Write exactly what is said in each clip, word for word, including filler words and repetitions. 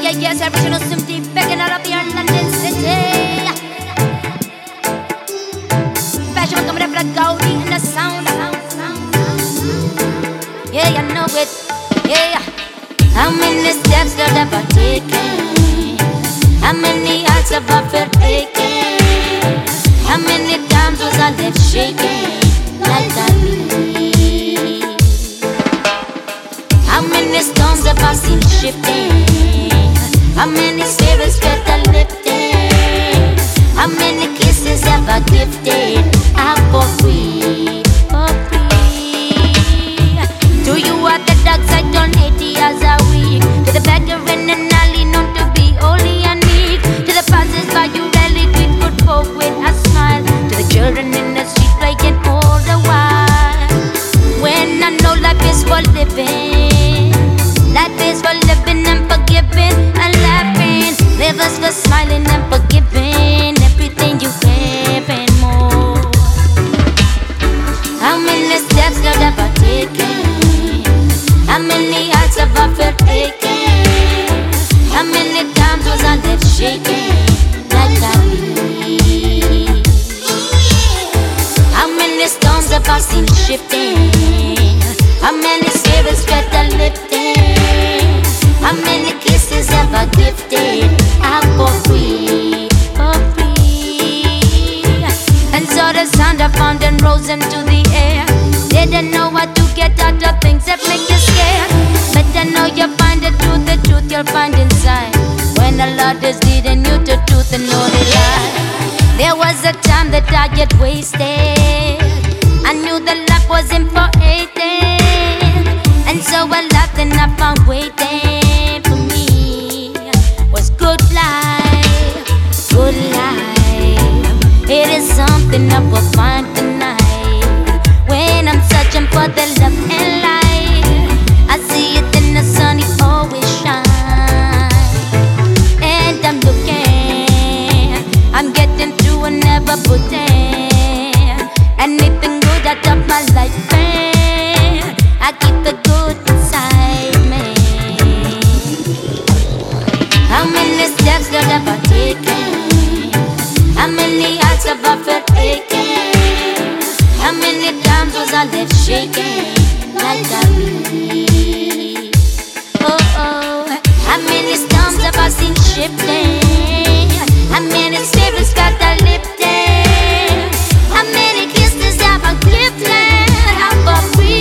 yeah, yes, original Simply begging out of here in London City. Fashion coming up like Gaudi in the sound. Yeah, you know it. Yeah. How many steps that I've taken? How many hearts have I felt aching? How many times was I left shaking like I need? How many storms have I seen shifting? How many spirits felt I lifting? How many kisses have I gifted? I'm for free, for free. To you at the dark side, don't hate the as I weak. To the veteran and I lean on to be holy and meek. To the passers by you rarely greet good folk with a smile. To the children in the street playing all the while. When I know life is for living, life is for living and forgiving and laughing. Live us for smiling and forgiving everything you have and more. How many steps have I taken? How many hearts have I felt aching? How many times was I left shaking like I need? How many storms have I seen shifting? How many spirits felt I lifting? How many kisses have I gifted? I'm for free, for free. And so the sound I found and rose into the air. Didn't know what to get out of things that make you scared. But I know you find the truth, the truth you'll find inside. When the Lord is leading you to truth and no lie. There was a time that I had wasted. I knew the life wasn't for hating. And so I laughed and I found waiting for me was good life, good life. It is something I will find tonight. When I'm searching for the love and light, I see it in the sun, it always shine. And I'm looking, I'm getting through and never putting anything good out of my life, man. I keep the good inside me. How many steps have I taken? How many hearts have I felt aching? How many times was I left shaking like I need? Oh, oh. How many storms have I seen shifting? How many spirits felt I lifting? How many kisses have I gifted? I'm for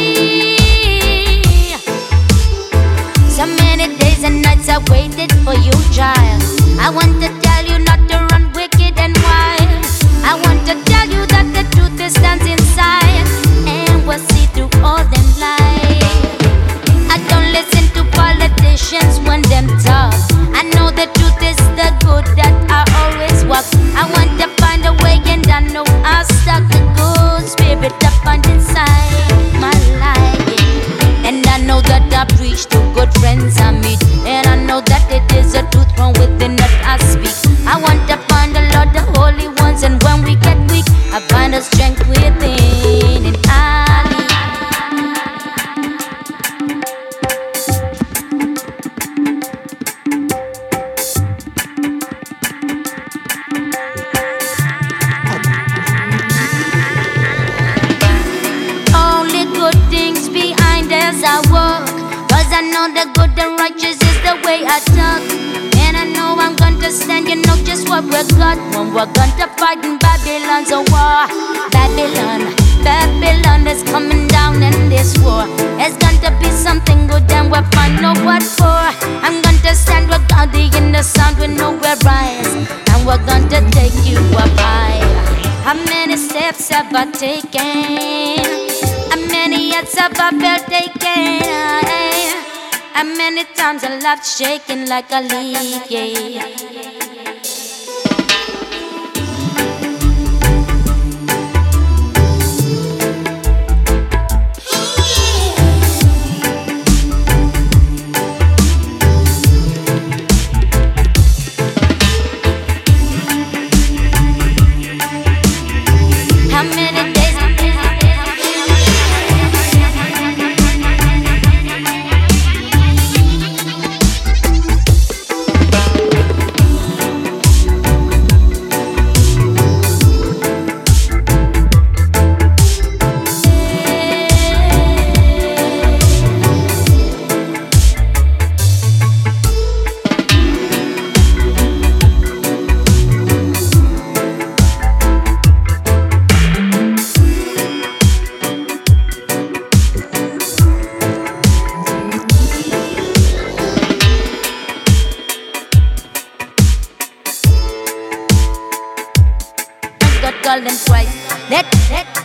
free. So many days and nights I waited for you, child. I want to tell you not to run wicked and wild. I want to tell you that the truth is stands inside, and we'll see through all them lies. I don't listen to politicians when them talk. I know the truth is the good that I always walk. I want to find a way, and I know I'll stuck the good spirit I find inside my life. And I know that I preach to good friends I meet, and I know that it is a truth from within that I speak. I want to find a lot of holy ones, and when we get weak, I find a strength within, and I lead. Only good things behind as I walk, 'cause I know the good and righteous is the way I talk. And I know I'm gonna stand, you know just what we got when we're gonna fight in Babylon's a war. Babylon, Babylon is coming down in this war. It's gonna be something good and we'll find out what for. I'm gonna stand with God in the sound we know we're rise, and we're gonna take you up high. How many steps have I taken? How many years have I felt taken? How many times I left shaking like a leaf, yeah. How many days? golden twice. Let, let